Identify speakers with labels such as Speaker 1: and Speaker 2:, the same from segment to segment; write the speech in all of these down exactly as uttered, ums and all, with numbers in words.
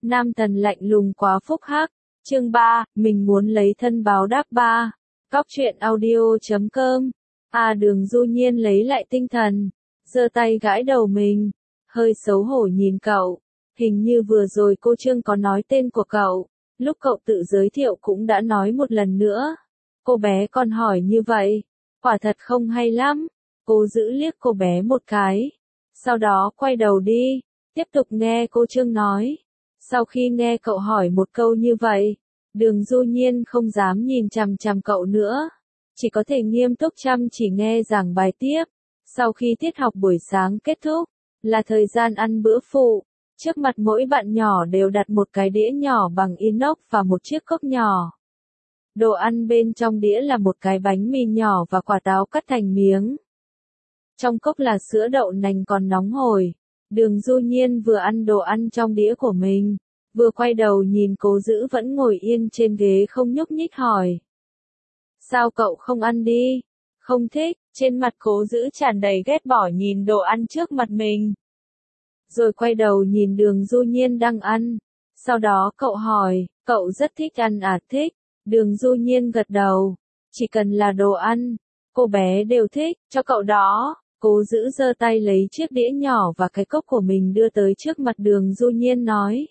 Speaker 1: Nam thần lạnh lùng quá phúc hắc. Chương ba, mình muốn lấy thân báo đáp ba. Cóc truyện audio chấm com. À Đường Du Nhiên lấy lại tinh thần, giơ tay gãi đầu mình, hơi xấu hổ nhìn cậu. Hình như vừa rồi cô Trương có nói tên của cậu, lúc cậu tự giới thiệu cũng đã nói một lần nữa. Cô bé còn hỏi như vậy, quả thật không hay lắm. Cô giữ liếc cô bé một cái, sau đó quay đầu đi, tiếp tục nghe cô Trương nói. Sau khi nghe cậu hỏi một câu như vậy, Đường Du Nhiên không dám nhìn chằm chằm cậu nữa, chỉ có thể nghiêm túc chăm chỉ nghe giảng bài tiếp. Sau khi tiết học buổi sáng kết thúc, là thời gian ăn bữa phụ. Trước mặt mỗi bạn nhỏ đều đặt một cái đĩa nhỏ bằng inox và một chiếc cốc nhỏ. Đồ ăn bên trong đĩa là một cái bánh mì nhỏ và quả táo cắt thành miếng. Trong cốc là sữa đậu nành còn nóng hổi. Đường Du Nhiên vừa ăn đồ ăn trong đĩa của mình, vừa quay đầu nhìn Cố Dữ vẫn ngồi yên trên ghế không nhúc nhích hỏi. Sao cậu không ăn đi? Không thích. Trên mặt Cố Dữ tràn đầy ghét bỏ nhìn đồ ăn trước mặt mình. Rồi quay đầu nhìn Đường Du Nhiên đang ăn. Sau đó cậu hỏi, cậu rất thích ăn à? Thích. Đường Du Nhiên gật đầu. Chỉ cần là đồ ăn, cô bé đều thích, cho cậu đó. Cố Dữ giơ tay lấy chiếc đĩa nhỏ và cái cốc của mình đưa tới trước mặt Đường Du Nhiên nói.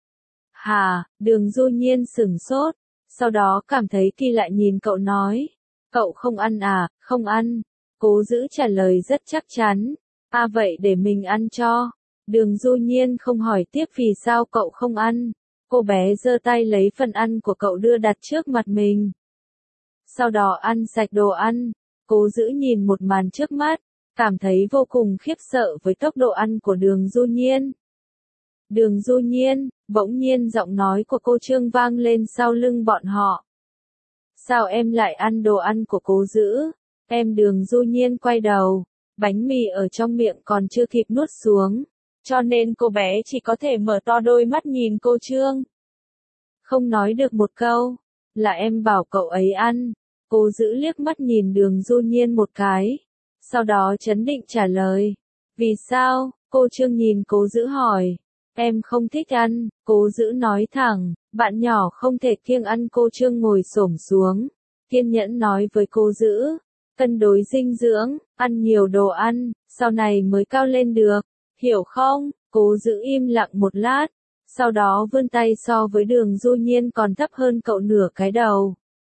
Speaker 1: Hà, Đường Du Nhiên sửng sốt, sau đó cảm thấy kỳ lạ nhìn cậu nói. Cậu không ăn à? Không ăn. Cố Dữ trả lời rất chắc chắn. À vậy để mình ăn cho. Đường Du Nhiên không hỏi tiếp vì sao cậu không ăn. Cô bé giơ tay lấy phần ăn của cậu đưa đặt trước mặt mình. Sau đó ăn sạch đồ ăn. Cố Dữ nhìn một màn trước mắt, cảm thấy vô cùng khiếp sợ với tốc độ ăn của Đường Du Nhiên. Đường Du Nhiên, bỗng nhiên giọng nói của cô Trương vang lên sau lưng bọn họ. Sao em lại ăn đồ ăn của Cố Dữ? Em Đường Du Nhiên quay đầu, bánh mì ở trong miệng còn chưa kịp nuốt xuống, cho nên cô bé chỉ có thể mở to đôi mắt nhìn cô Trương. Không nói được một câu, là em bảo cậu ấy ăn. Cố Dữ liếc mắt nhìn Đường Du Nhiên một cái, sau đó trấn định trả lời. Vì sao? Cô Trương nhìn Cố Dữ hỏi. Em không thích ăn. Cố Dữ nói thẳng, bạn nhỏ không thể kiêng ăn. Cô Trương ngồi xổm xuống, kiên nhẫn nói với Cố Dữ. Cân đối dinh dưỡng, ăn nhiều đồ ăn, sau này mới cao lên được, hiểu không? Cố Dữ im lặng một lát, sau đó vươn tay so với Đường Du Nhiên còn thấp hơn cậu nửa cái đầu.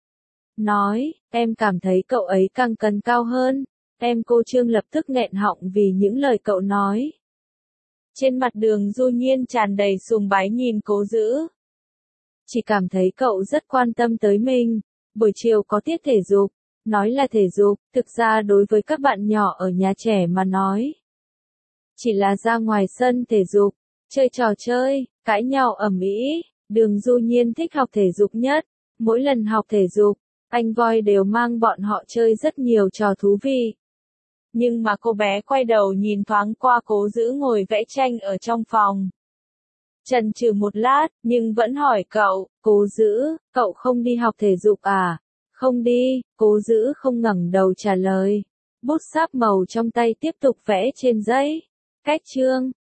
Speaker 1: Nói, em cảm thấy cậu ấy càng cần cao hơn. Em cô Trương lập tức nghẹn họng vì những lời cậu nói. Trên mặt Đường Du Nhiên tràn đầy sùng bái nhìn Cố Dữ. Chỉ cảm thấy cậu rất quan tâm tới mình. Buổi chiều có tiết thể dục. Nói là thể dục, thực ra đối với các bạn nhỏ ở nhà trẻ mà nói, chỉ là ra ngoài sân thể dục, chơi trò chơi, cãi nhau ầm ĩ. Đường Du Nhiên thích học thể dục nhất. Mỗi lần học thể dục, anh Voi đều mang bọn họ chơi rất nhiều trò thú vị. Nhưng mà cô bé quay đầu nhìn thoáng qua Cố Dữ ngồi vẽ tranh ở trong phòng. Chần chừ một lát, nhưng vẫn hỏi cậu, Cố Dữ, cậu không đi học thể dục à? Không đi. Cố Dữ không ngẩng đầu trả lời. Bút sáp màu trong tay tiếp tục vẽ trên giấy. Cách chương.